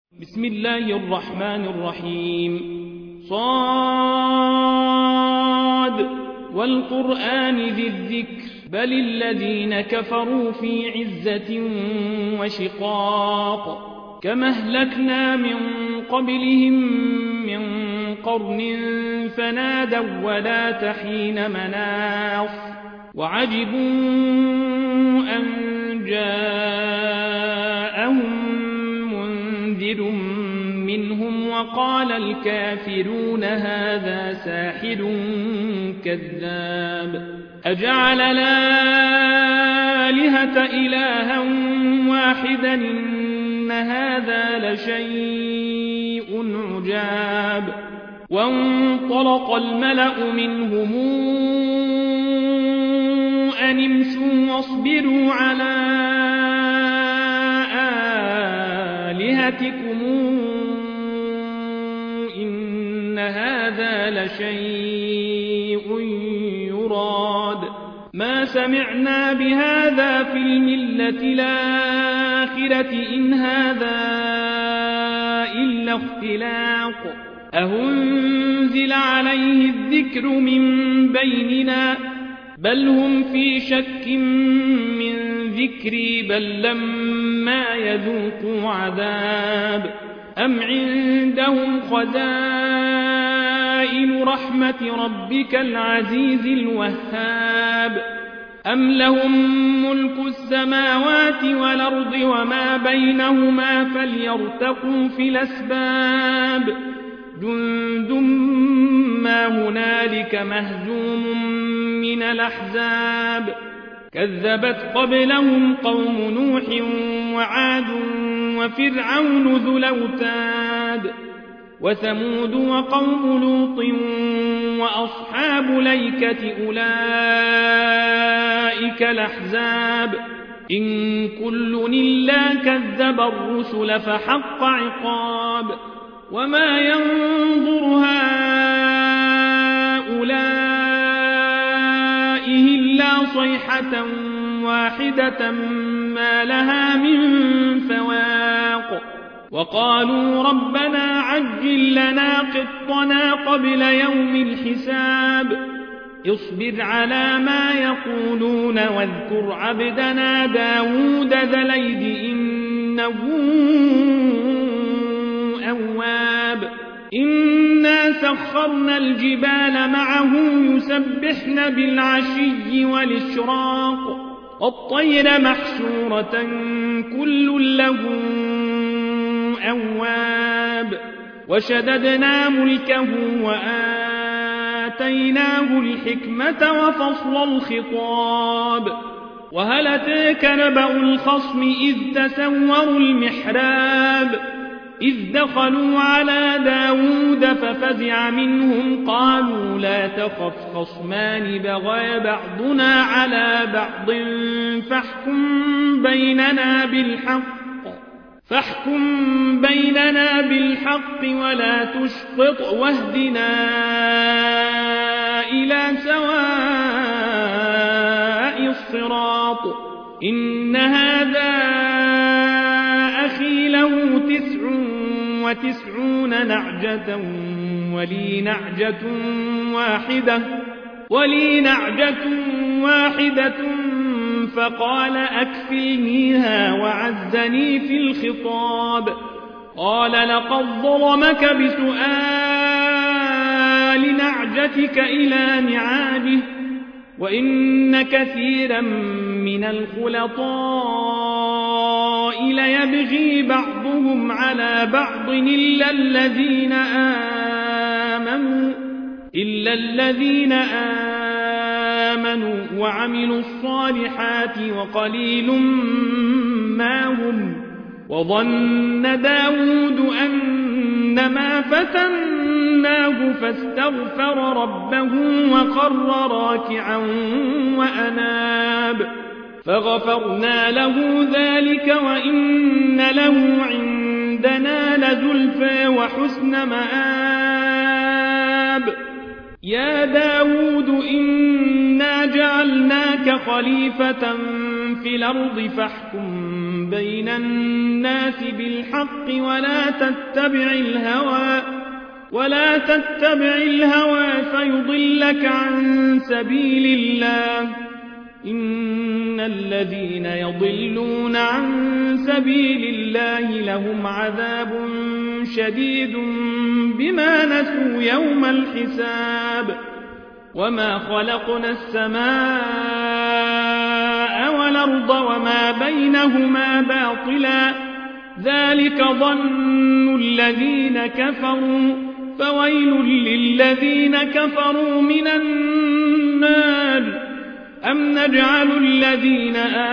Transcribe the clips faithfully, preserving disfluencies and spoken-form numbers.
بسم الله الرحمن الرحيم صاد والقرآن ذي الذكر بل الذين كفروا في عزة وشقاق كما أهلكنا من قبلهم من قرن فنادوا ولا تحين مناص وعجبوا أن جاءهم منذر منهم وقال الكافرون هذا ساحر كذاب أجعل الآلهة إلها واحدا إن هذا لشيء عجاب وانطلق الملأ منهم أن امشوا واصبروا على آلهتكم إن هذا لشيء يراد ما سمعنا بهذا في الملة الآخرة إن هذا إلا اختلاق أهنزل عليه الذكر من بيننا بل هم في شك من ذكري بل لما يذوقوا عذاب أم عندهم خزائن رحمة ربك العزيز الوهاب أم لهم ملك السماوات والأرض وما بينهما فليرتقوا في الأسباب جند ما هنالك مهزوم من الأحزاب كذبت قبلهم قوم نوح وعاد وفرعون ذو الأوتاد وثمود وقوم لوط وأصحاب ليكة أولئك الأحزاب إن كل إلا كذب الرسل فحق عقاب وما ينظر هؤلاء إلا صيحة واحدة ما لها من فواق وقالوا ربنا عجل لنا قطنا قبل يوم الحساب اصبر على ما يقولون واذكر عبدنا داود ذا الأيد إنه أواب إنا سخرنا الجبال معه يسبحن بالعشي والإشراق والطير محشورة كل له أواب وشددنا ملكه وآتيناه الحكمة وفصل الخطاب وهل أتاك نبأ الخصم إذ تسوروا المحراب إذ دخلوا على داود ففزع منهم قالوا لا تخف خصمان بغى بعضنا على بعض فاحكم بيننا بالحق فاحكم بيننا بالحق ولا تشطط واهدنا إلى سواء الصراط إن هذا أخي له تسع وتسعون نعجة ولي نعجة واحدة ولي نعجة واحدة فقال أكفلنيها وعزني في الخطاب قال لقد ظلمك بسؤال نعجتك إلى نعاجه وإن كثيرا من الخلطاء ليبغي بعضهم على بعض إلا الذين آمنوا إلا الذين آمنوا وعملوا الصالحات وقليل ما هم وظن داود أنما فتناه فاستغفر ربه وخر راكعا وأناب فغفرنا له ذلك وإن له عندنا لزلفى وحسن مآب يا داود إنا جعلناك خليفة في الأرض فاحكم بين الناس بالحق ولا تتبع الهوى ولا تتبع الهوى فيضلك عن سبيل الله إن الذين يضلون عن سبيل الله لهم عذاب شديد بما نسوا يوم الحساب وما خلقنا السماء والأرض وما بينهما باطلا ذلك ظن الذين كفروا فويل للذين كفروا من النار أم نجعل الذين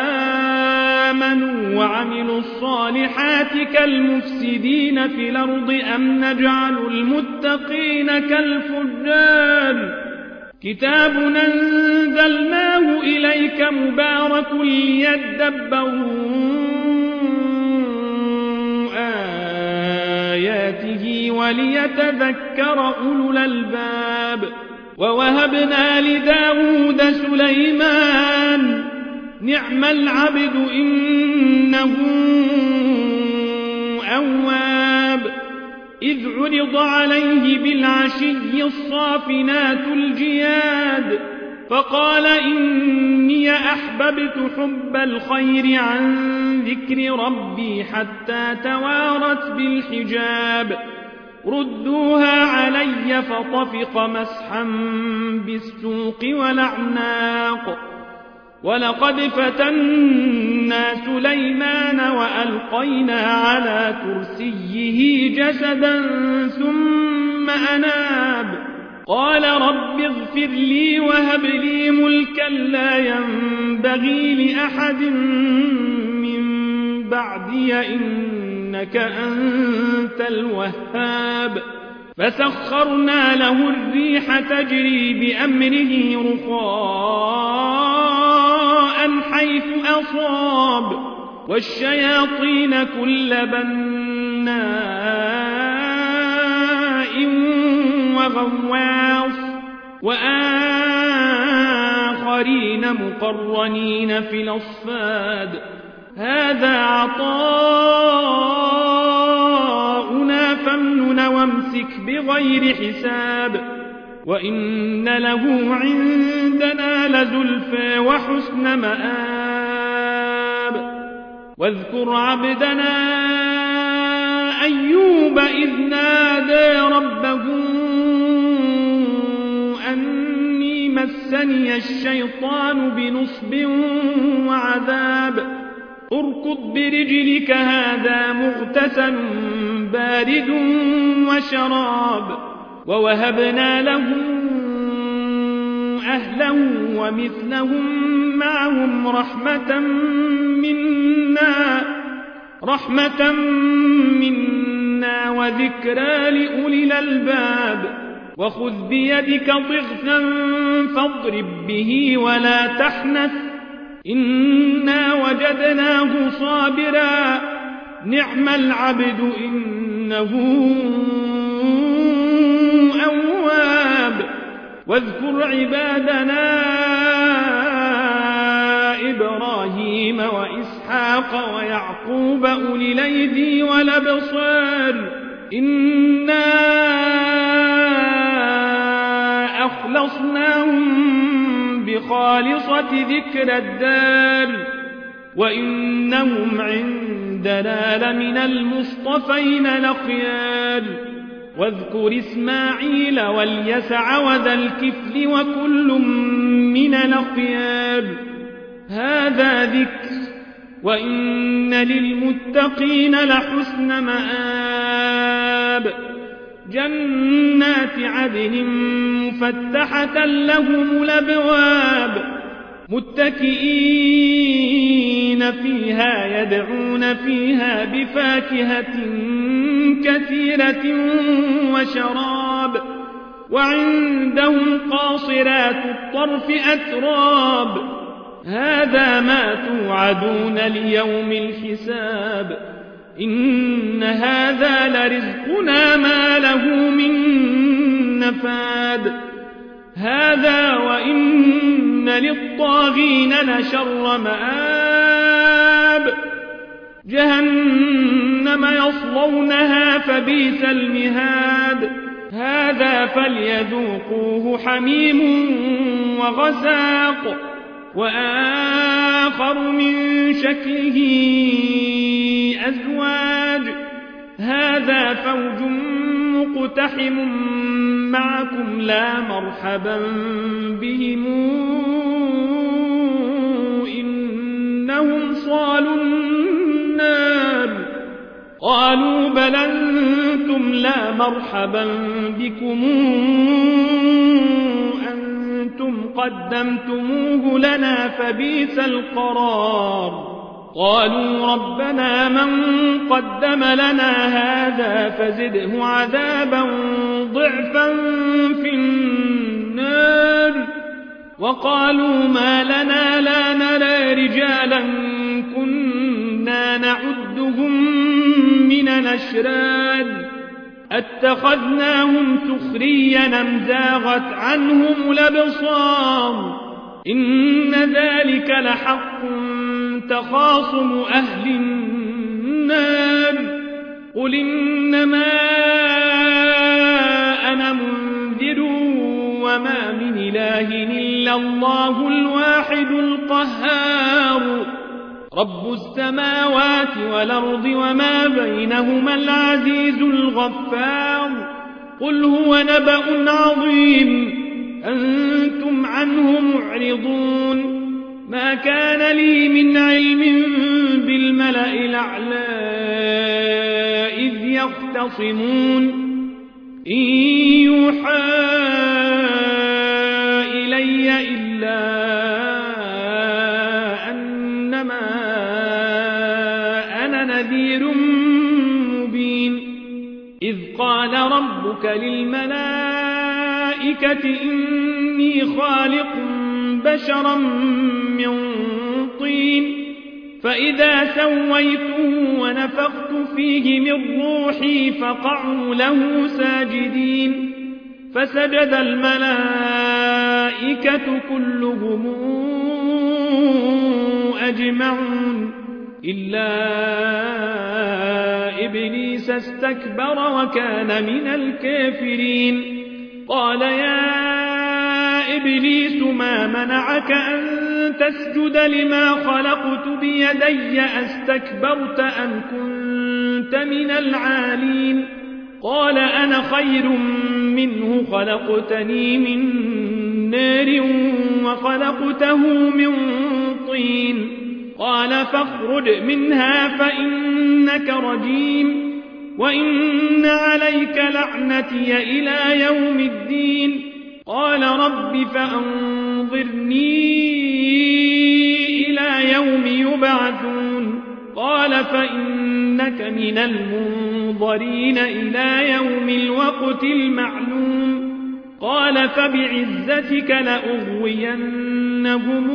آمنوا وعملوا الصالحات كالمفسدين في الأرض أم نجعل المتقين كالفجار كتاب أنزلناه إليك مبارك ليدبروا آياته وليتذكر أولو الألباب ووهبنا لداود سليمان نعم العبد إنه أواب إذ عرض عليه بالعشي الصافنات الجياد فقال إني أحببت حب الخير عن ذكر ربي حتى توارت بالحجاب ردوها علي فطفق مسحا بالسوق والأعناق ولقد فتنا سليمان وألقينا على كرسيه جسدا ثم أناب قال رب اغفر لي وهب لي ملكا لا ينبغي لأحد من بعدي إنك أنت الوهاب فسخرنا له الريح تجري بأمره رخاء حيث أصاب والشياطين كل بناء وغواص وآخرين مقرنين في الأصفاد هذا عطاؤنا فامنن وامسك بغير حساب وإن له عندنا لزلفى وحسن مآب واذكر عبدنا أيوب إذ نادى ربه أني مسني الشيطان بنصب وعذاب اركض برجلك هذا مغتسل بارد وشراب ووهبنا له أهله ومثلهم معهم رحمة منا رحمة منا وذكرى لأولي الألباب وخذ بيدك ضغثا فاضرب به ولا تحنث إنا وجدناه صابرا نعم العبد إنه أواب واذكر عبادنا إبراهيم وإسحاق ويعقوب أولي الأيدي والأبصار إنا أخلصناهم بخالصة ذكر الدار وإنهم عندنا لمن المصطفين الأخيار واذكر إسماعيل واليسع وذا الكفل وكل من الأخيار هذا ذكر وإن للمتقين لحسن مآب جنات عدن مفتحة لهم الأبواب متكئين فيها يدعون فيها بفاكهة كثيرة وشراب وعندهم قاصرات الطرف أتراب هذا ما توعدون ليوم الحساب إن هذا لرزقنا ما له من نفاد هذا وإن للطاغين لشر مآب جهنم يصلونها فبئس المهاد هذا فليذوقوه حميم وغساق وآخر من شكله أزواج هذا فوج مقتحم معكم لا مرحبا بهم إنهم صالوا النار قالوا بل أنتم لا مرحبا بكم أنتم قدمتموه لنا فبئس القرار قالوا ربنا من قدم لنا هذا فزده عذابا ضعفا في النار وقالوا ما لنا لا نرى رجالا كنا نعدهم من الأشرار اتخذناهم سخريا أم زاغت عنهم الأبصار إن ذلك لحق تخاصم أهل النار قل إنما أنا منذر وما من إله إلا الله الواحد القهار رب السماوات والأرض وما بينهما العزيز الغفار قل هو نبأ عظيم أنتم عنه معرضون ما كان لي من علم بالملأ الأعلى إذ يختصمون إن يوحى إلي إلا أنما أنا نذير مبين إذ قال ربك للملائكة إني خالق بشرا من طين فإذا سويته ونفخت فيه من روحي فقعوا له ساجدين فسجد الملائكة كلهم أجمعون إلا إبليس استكبر وكان من الكافرين قال يا إبليس ما منعك أن تسجد لما خلقت بيدي أستكبرت أم كنت من العالين قال أنا خير منه خلقتني من نار وخلقته من طين قال فاخرج منها فإنك رجيم وإن عليك لعنتي إلى يوم الدين قال رب فأنظرني إلى يوم يبعثون قال فإنك من المنظرين إلى يوم الوقت المعلوم قال فبعزتك لأغوينهم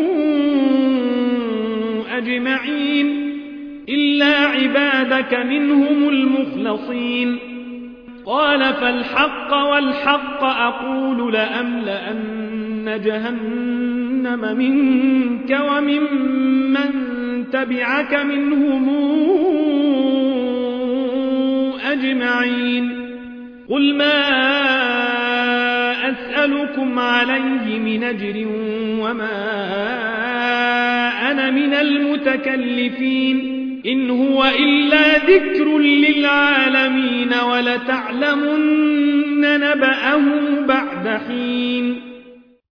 أجمعين إلا عبادك منهم المخلصين قال فالحق والحق أقول لأملأن جهنم منك ومن من تبعك منهم أجمعين قل ما أسألكم عليه من أجر وما أنا من المتكلفين إن هو إلا ذكر للعالمين ولتعلمن نبأه بعد حين